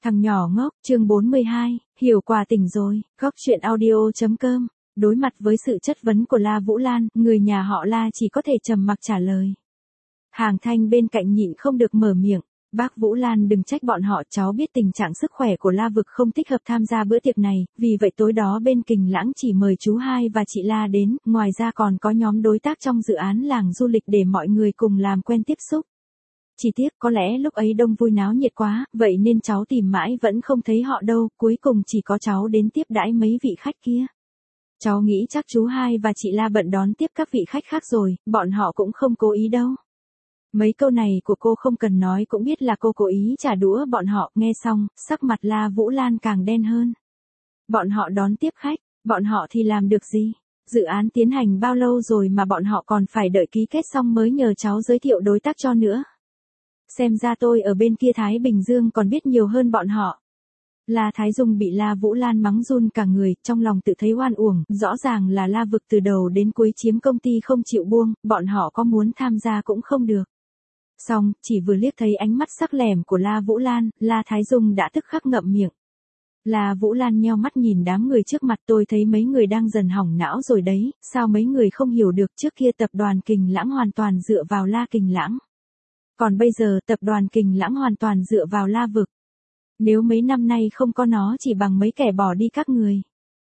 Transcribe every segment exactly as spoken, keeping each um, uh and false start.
Thằng nhỏ ngốc, chương bốn mươi hai, hiểu quà tỉnh rồi, góc chuyện audio.com. Đối mặt với sự chất vấn của La Vũ Lan, người nhà họ La chỉ có thể trầm mặc trả lời. Hàng Thanh bên cạnh nhịn không được mở miệng. Bác Vũ Lan đừng trách bọn họ, cháu biết tình trạng sức khỏe của La Vực không thích hợp tham gia bữa tiệc này, vì vậy tối đó bên Kình Lãng chỉ mời chú hai và chị La đến, ngoài ra còn có nhóm đối tác trong dự án làng du lịch để mọi người cùng làm quen tiếp xúc. Chỉ tiếc có lẽ lúc ấy đông vui náo nhiệt quá, vậy nên cháu tìm mãi vẫn không thấy họ đâu, cuối cùng chỉ có cháu đến tiếp đãi mấy vị khách kia. Cháu nghĩ chắc chú hai và chị La bận đón tiếp các vị khách khác rồi, bọn họ cũng không cố ý đâu. Mấy câu này của cô không cần nói cũng biết là cô cố ý trả đũa bọn họ, nghe xong, sắc mặt La Vũ Lan càng đen hơn. Bọn họ đón tiếp khách, bọn họ thì làm được gì? Dự án tiến hành bao lâu rồi mà bọn họ còn phải đợi ký kết xong mới nhờ cháu giới thiệu đối tác cho nữa. Xem ra tôi ở bên kia Thái Bình Dương còn biết nhiều hơn bọn họ. La Thái Dung bị La Vũ Lan mắng run cả người, trong lòng tự thấy oan uổng, rõ ràng là La Vực từ đầu đến cuối chiếm công ty không chịu buông, bọn họ có muốn tham gia cũng không được. Xong, chỉ vừa liếc thấy ánh mắt sắc lẻm của La Vũ Lan, La Thái Dung đã tức khắc ngậm miệng. La Vũ Lan nheo mắt nhìn đám người trước mặt, tôi thấy mấy người đang dần hỏng não rồi đấy, sao mấy người không hiểu được trước kia tập đoàn Kình Lãng hoàn toàn dựa vào La Kình Lãng. Còn bây giờ tập đoàn Kình Lãng hoàn toàn dựa vào La Vực. Nếu mấy năm nay không có nó chỉ bằng mấy kẻ bỏ đi các người.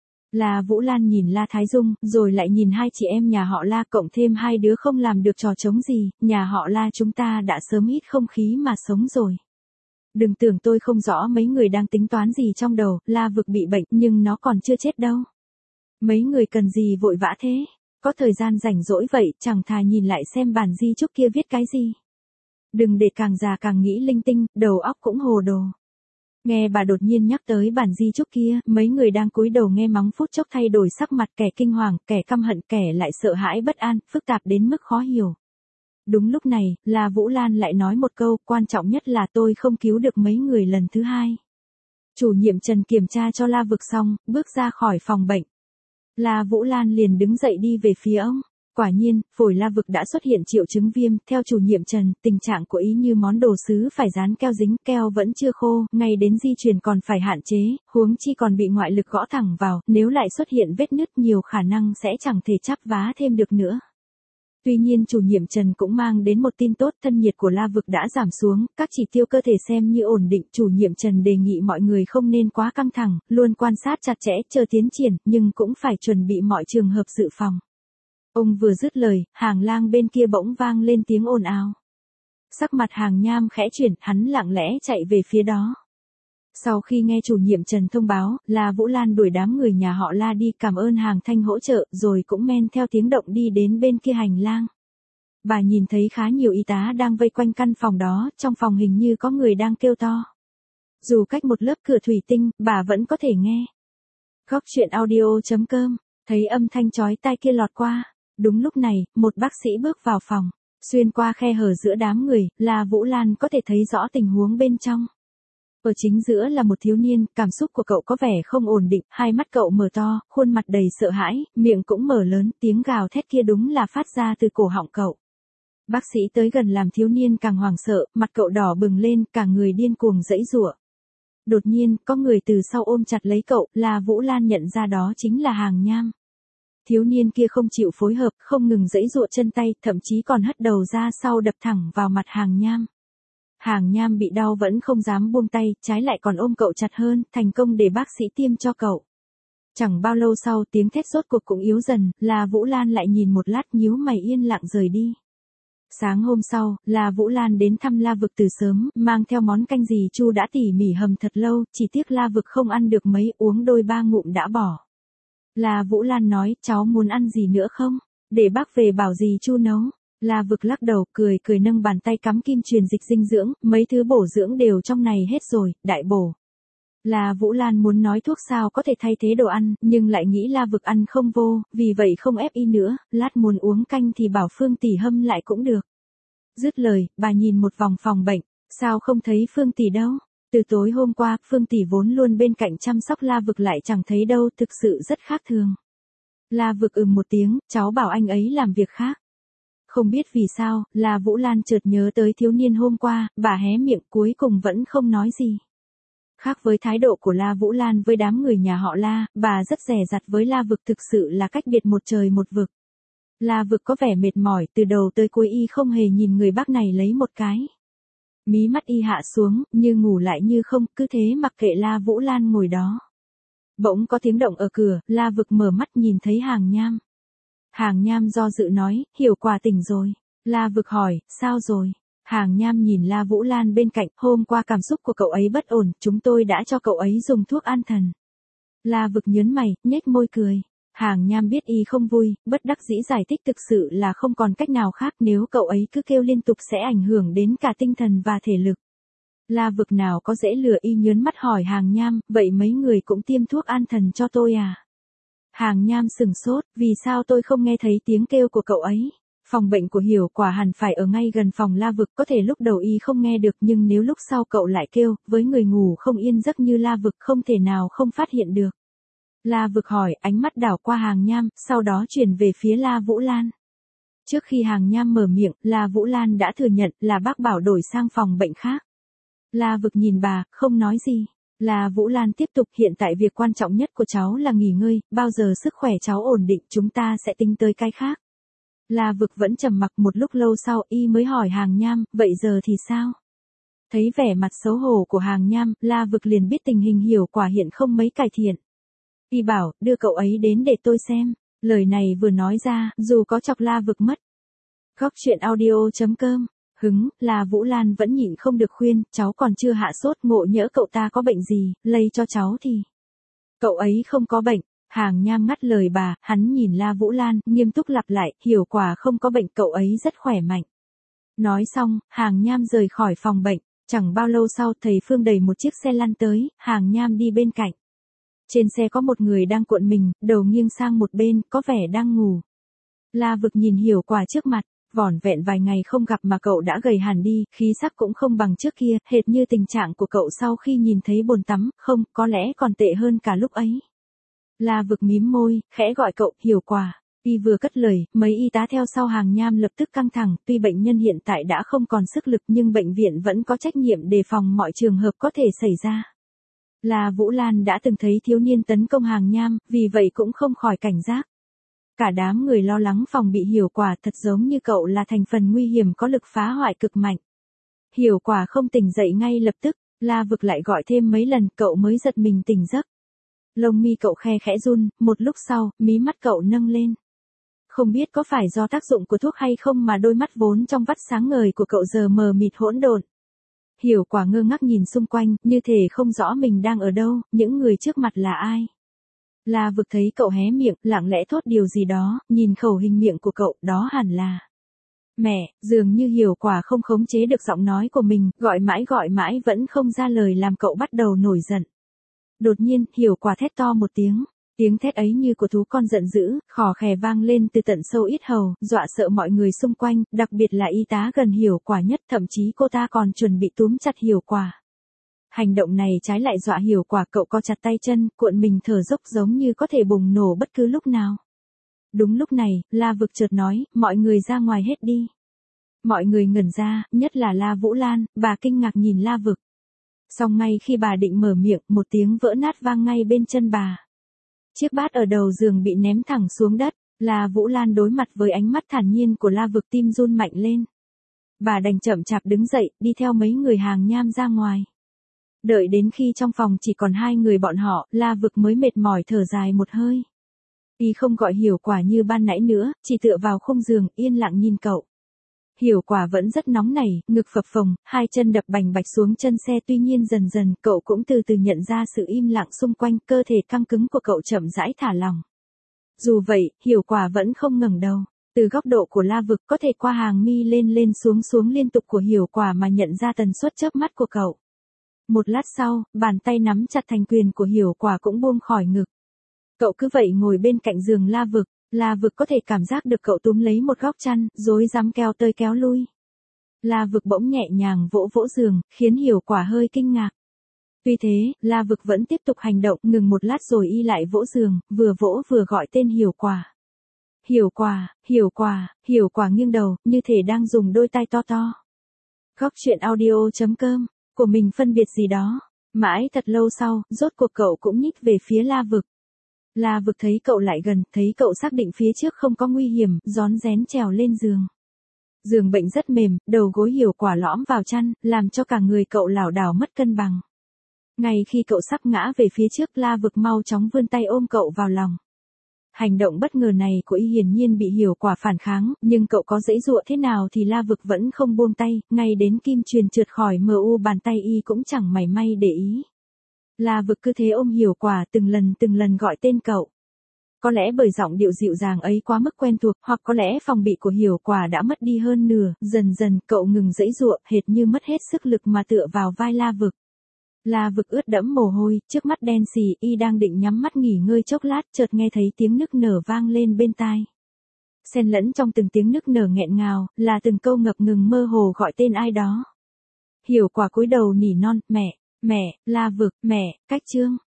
La Vũ Lan nhìn La Thái Dung, rồi lại nhìn hai chị em nhà họ La cộng thêm hai đứa không làm được trò trống gì, nhà họ La chúng ta đã sớm hít không khí mà sống rồi. Đừng tưởng tôi không rõ mấy người đang tính toán gì trong đầu, La Vực bị bệnh nhưng nó còn chưa chết đâu. Mấy người cần gì vội vã thế, có thời gian rảnh rỗi vậy chẳng thà nhìn lại xem bản di chúc kia viết cái gì. Đừng để càng già càng nghĩ linh tinh, đầu óc cũng hồ đồ. Nghe bà đột nhiên nhắc tới bản di chúc kia, mấy người đang cúi đầu nghe mắng phút chốc thay đổi sắc mặt, kẻ kinh hoàng, kẻ căm hận, kẻ lại sợ hãi bất an, phức tạp đến mức khó hiểu. Đúng lúc này, La Vũ Lan lại nói một câu, quan trọng nhất là tôi không cứu được mấy người lần thứ hai. Chủ nhiệm Trần kiểm tra cho La Vực xong, bước ra khỏi phòng bệnh. La Vũ Lan liền đứng dậy đi về phía ông. Quả nhiên, phổi La Vực đã xuất hiện triệu chứng viêm, theo chủ nhiệm Trần, tình trạng của ý như món đồ sứ phải dán keo dính, keo vẫn chưa khô, ngay đến di truyền còn phải hạn chế, huống chi còn bị ngoại lực gõ thẳng vào, nếu lại xuất hiện vết nứt nhiều khả năng sẽ chẳng thể chắp vá thêm được nữa. Tuy nhiên chủ nhiệm Trần cũng mang đến một tin tốt, thân nhiệt của La Vực đã giảm xuống, các chỉ tiêu cơ thể xem như ổn định, chủ nhiệm Trần đề nghị mọi người không nên quá căng thẳng, luôn quan sát chặt chẽ, chờ tiến triển, nhưng cũng phải chuẩn bị mọi trường hợp dự phòng. Ông vừa dứt lời, Hàng Lang bên kia bỗng vang lên tiếng ồn ào. Sắc mặt Hàng Nham khẽ chuyển, hắn lặng lẽ chạy về phía đó. Sau khi nghe chủ nhiệm Trần thông báo, La Vũ Lan đuổi đám người nhà họ La đi cảm ơn Hàng Thanh hỗ trợ, rồi cũng men theo tiếng động đi đến bên kia hành lang. Bà nhìn thấy khá nhiều y tá đang vây quanh căn phòng đó, trong phòng hình như có người đang kêu to. Dù cách một lớp cửa thủy tinh, bà vẫn có thể nghe. Góc chuyện audio.com, thấy âm thanh chói tai kia lọt qua. Đúng lúc này, một bác sĩ bước vào phòng. Xuyên qua khe hở giữa đám người, La Vũ Lan có thể thấy rõ tình huống bên trong. Ở chính giữa là một thiếu niên, cảm xúc của cậu có vẻ không ổn định, hai mắt cậu mở to, khuôn mặt đầy sợ hãi, miệng cũng mở lớn, tiếng gào thét kia đúng là phát ra từ cổ họng cậu. Bác sĩ tới gần làm thiếu niên càng hoảng sợ, mặt cậu đỏ bừng lên, cả người điên cuồng giãy giụa. Đột nhiên, có người từ sau ôm chặt lấy cậu, La Vũ Lan nhận ra đó chính là Hàng Nham. Thiếu niên kia không chịu phối hợp, không ngừng giãy giụa chân tay, thậm chí còn hất đầu ra sau đập thẳng vào mặt Hàng Nham. Hàng Nham bị đau vẫn không dám buông tay, trái lại còn ôm cậu chặt hơn, thành công để bác sĩ tiêm cho cậu. Chẳng bao lâu sau tiếng thét rốt cuộc cũng yếu dần, La Vũ Lan lại nhìn một lát nhíu mày yên lặng rời đi. Sáng hôm sau, La Vũ Lan đến thăm La Vực từ sớm, mang theo món canh dì chu đã tỉ mỉ hầm thật lâu, chỉ tiếc La Vực không ăn được mấy, uống đôi ba ngụm đã bỏ. La Vũ Lan nói, cháu muốn ăn gì nữa không? Để bác về bảo dì chu nấu. La Vực lắc đầu, cười cười nâng bàn tay cắm kim truyền dịch dinh dưỡng, mấy thứ bổ dưỡng đều trong này hết rồi, đại bổ. La Vũ Lan muốn nói thuốc sao có thể thay thế đồ ăn, nhưng lại nghĩ La Vực ăn không vô, vì vậy không ép y nữa, lát muốn uống canh thì bảo Phương tỷ hâm lại cũng được. Dứt lời, bà nhìn một vòng phòng bệnh, sao không thấy Phương tỷ đâu? Từ tối hôm qua, Phương tỷ vốn luôn bên cạnh chăm sóc La Vực lại chẳng thấy đâu, thực sự rất khác thường. La Vực ừm một tiếng, cháu bảo anh ấy làm việc khác. Không biết vì sao, La Vũ Lan chợt nhớ tới thiếu niên hôm qua, bà hé miệng cuối cùng vẫn không nói gì. Khác với thái độ của La Vũ Lan với đám người nhà họ La, bà rất dè dặt với La Vực, thực sự là cách biệt một trời một vực. La Vực có vẻ mệt mỏi, từ đầu tới cuối y không hề nhìn người bác này lấy một cái. Mí mắt y hạ xuống, như ngủ lại như không, cứ thế mặc kệ La Vũ Lan ngồi đó. Bỗng có tiếng động ở cửa, La Vực mở mắt nhìn thấy Hàng Nham. Hàng Nham do dự nói, Hiểu Quả tỉnh rồi. La Vực hỏi, sao rồi? Hàng Nham nhìn La Vũ Lan bên cạnh, hôm qua cảm xúc của cậu ấy bất ổn, chúng tôi đã cho cậu ấy dùng thuốc an thần. La Vực nhớn mày, nhếch môi cười. Hàng Nham biết y không vui, bất đắc dĩ giải thích thực sự là không còn cách nào khác, nếu cậu ấy cứ kêu liên tục sẽ ảnh hưởng đến cả tinh thần và thể lực. La Vực nào có dễ lừa, y nhớn mắt hỏi Hàng Nham, vậy mấy người cũng tiêm thuốc an thần cho tôi à? Hàng Nham sừng sốt, vì sao tôi không nghe thấy tiếng kêu của cậu ấy? Phòng bệnh của Hiểu Quả hẳn phải ở ngay gần phòng La Vực, có thể lúc đầu y không nghe được, nhưng nếu lúc sau cậu lại kêu, với người ngủ không yên giấc như La Vực không thể nào không phát hiện được. La Vực hỏi, ánh mắt đảo qua Hàng Nham, sau đó chuyển về phía La Vũ Lan. Trước khi Hàng Nham mở miệng, La Vũ Lan đã thừa nhận là bác bảo đổi sang phòng bệnh khác. La Vực nhìn bà, không nói gì. La Vũ Lan tiếp tục, hiện tại việc quan trọng nhất của cháu là nghỉ ngơi, bao giờ sức khỏe cháu ổn định chúng ta sẽ tính tới cái khác. La Vực vẫn trầm mặc, một lúc lâu sau y mới hỏi Hàng Nham, vậy giờ thì sao? Thấy vẻ mặt xấu hổ của Hàng Nham, La Vực liền biết tình hình Hiểu Quả hiện không mấy cải thiện. Y bảo, đưa cậu ấy đến để tôi xem. Lời này vừa nói ra, dù có chọc La Vực mất. Góc truyện audio chấm com. Hứng, La Vũ Lan vẫn nhịn không được khuyên, cháu còn chưa hạ sốt, ngộ nhỡ cậu ta có bệnh gì, lây cho cháu thì. Cậu ấy không có bệnh. Hàng Nham ngắt lời bà, hắn nhìn La Vũ Lan, nghiêm túc lặp lại, Hiểu Quả không có bệnh, cậu ấy rất khỏe mạnh. Nói xong, Hàng Nham rời khỏi phòng bệnh. Chẳng bao lâu sau, thầy Phương đẩy một chiếc xe lăn tới, Hàng Nham đi bên cạnh. Trên xe có một người đang cuộn mình, đầu nghiêng sang một bên, có vẻ đang ngủ. La Vực nhìn Hiểu Quả trước mặt, vỏn vẹn vài ngày không gặp mà cậu đã gầy hẳn đi, khí sắc cũng không bằng trước kia, hệt như tình trạng của cậu sau khi nhìn thấy bồn tắm, không, có lẽ còn tệ hơn cả lúc ấy. La Vực mím môi, khẽ gọi cậu, Hiểu Quả. Y vừa cất lời, mấy y tá theo sau Hàng Nham lập tức căng thẳng, tuy bệnh nhân hiện tại đã không còn sức lực nhưng bệnh viện vẫn có trách nhiệm đề phòng mọi trường hợp có thể xảy ra. La Vũ Lan đã từng thấy thiếu niên tấn công Hàng Nham, vì vậy cũng không khỏi cảnh giác. Cả đám người lo lắng phòng bị Hiểu Quả, thật giống như cậu là thành phần nguy hiểm có lực phá hoại cực mạnh. Hiểu Quả không tỉnh dậy ngay lập tức, La Vực lại gọi thêm mấy lần, cậu mới giật mình tỉnh giấc. Lông mi cậu khe khẽ run, một lúc sau, mí mắt cậu nâng lên. Không biết có phải do tác dụng của thuốc hay không mà đôi mắt vốn trong vắt sáng ngời của cậu giờ mờ mịt hỗn độn. Hiểu Quả ngơ ngác nhìn xung quanh, như thể không rõ mình đang ở đâu, những người trước mặt là ai. La Vực thấy cậu hé miệng, lặng lẽ thốt điều gì đó, nhìn khẩu hình miệng của cậu, đó hẳn là mẹ. Dường như Hiểu Quả không khống chế được giọng nói của mình, gọi mãi gọi mãi vẫn không ra lời làm cậu bắt đầu nổi giận. Đột nhiên, Hiểu Quả thét to một tiếng. Tiếng thét ấy như của thú con giận dữ, khò khè vang lên từ tận sâu yết hầu, dọa sợ mọi người xung quanh, đặc biệt là y tá gần Hiểu Quả nhất, thậm chí cô ta còn chuẩn bị túm chặt Hiểu Quả. Hành động này trái lại dọa Hiểu Quả, cậu co chặt tay chân, cuộn mình thở dốc giống như có thể bùng nổ bất cứ lúc nào. Đúng lúc này, La Vực chợt nói, mọi người ra ngoài hết đi. Mọi người ngẩn ra, nhất là La Vũ Lan, bà kinh ngạc nhìn La Vực. Song ngay khi bà định mở miệng, một tiếng vỡ nát vang ngay bên chân bà. Chiếc bát ở đầu giường bị ném thẳng xuống đất, La Vũ Lan đối mặt với ánh mắt thản nhiên của La Vực, tim run mạnh lên. Bà đành chậm chạp đứng dậy, đi theo mấy người Hàng Nham ra ngoài. Đợi đến khi trong phòng chỉ còn hai người bọn họ, La Vực mới mệt mỏi thở dài một hơi. Y không gọi Hiểu Quả như ban nãy nữa, chỉ tựa vào khung giường, yên lặng nhìn cậu. Hiểu Quả vẫn rất nóng nảy, ngực phập phồng, hai chân đập bành bạch xuống chân xe, tuy nhiên dần dần cậu cũng từ từ nhận ra sự im lặng xung quanh, cơ thể căng cứng của cậu chậm rãi thả lỏng. Dù vậy, Hiểu Quả vẫn không ngẩng đầu. Từ góc độ của La Vực có thể qua hàng mi lên lên xuống xuống liên tục của Hiểu Quả mà nhận ra tần suất chớp mắt của cậu. Một lát sau, bàn tay nắm chặt thành quyền của Hiểu Quả cũng buông khỏi ngực. Cậu cứ vậy ngồi bên cạnh giường La Vực. La Vực có thể cảm giác được cậu túm lấy một góc chăn, rối rắm kéo tới kéo lui. La Vực bỗng nhẹ nhàng vỗ vỗ giường, khiến Hiểu Quả hơi kinh ngạc. Tuy thế, La Vực vẫn tiếp tục hành động, ngừng một lát rồi y lại vỗ giường, vừa vỗ vừa gọi tên Hiểu Quả. Hiểu Quả, Hiểu Quả, Hiểu Quả nghiêng đầu, như thể đang dùng đôi tai to to. Góc truyện audio chấm com, của mình phân biệt gì đó. Mãi thật lâu sau, rốt cuộc cậu cũng nhích về phía La Vực. La Vực thấy cậu lại gần, thấy cậu xác định phía trước không có nguy hiểm, rón rén trèo lên giường. Giường bệnh rất mềm, đầu gối Hiểu Quả lõm vào chăn, làm cho cả người cậu lảo đảo mất cân bằng. Ngay khi cậu sắp ngã về phía trước, La Vực mau chóng vươn tay ôm cậu vào lòng. Hành động bất ngờ này của y hiển nhiên bị Hiểu Quả phản kháng, nhưng cậu có giãy giụa thế nào thì La Vực vẫn không buông tay, ngay đến kim truyền trượt khỏi mờ u bàn tay y cũng chẳng mảy may để ý. La Vực cứ thế ôm Hiểu Quả từng lần từng lần gọi tên cậu. Có lẽ bởi giọng điệu dịu dàng ấy quá mức quen thuộc, hoặc có lẽ phòng bị của Hiểu Quả đã mất đi hơn nửa, dần dần cậu ngừng giãy giụa, hệt như mất hết sức lực mà tựa vào vai La Vực. La Vực ướt đẫm mồ hôi, trước mắt đen sì, y đang định nhắm mắt nghỉ ngơi chốc lát, chợt nghe thấy tiếng nức nở vang lên bên tai. Xen lẫn trong từng tiếng nức nở nghẹn ngào, là từng câu ngập ngừng mơ hồ gọi tên ai đó. Hiểu Quả cúi đầu nỉ non, mẹ, mẹ, La Vực, mẹ, Cách Trương.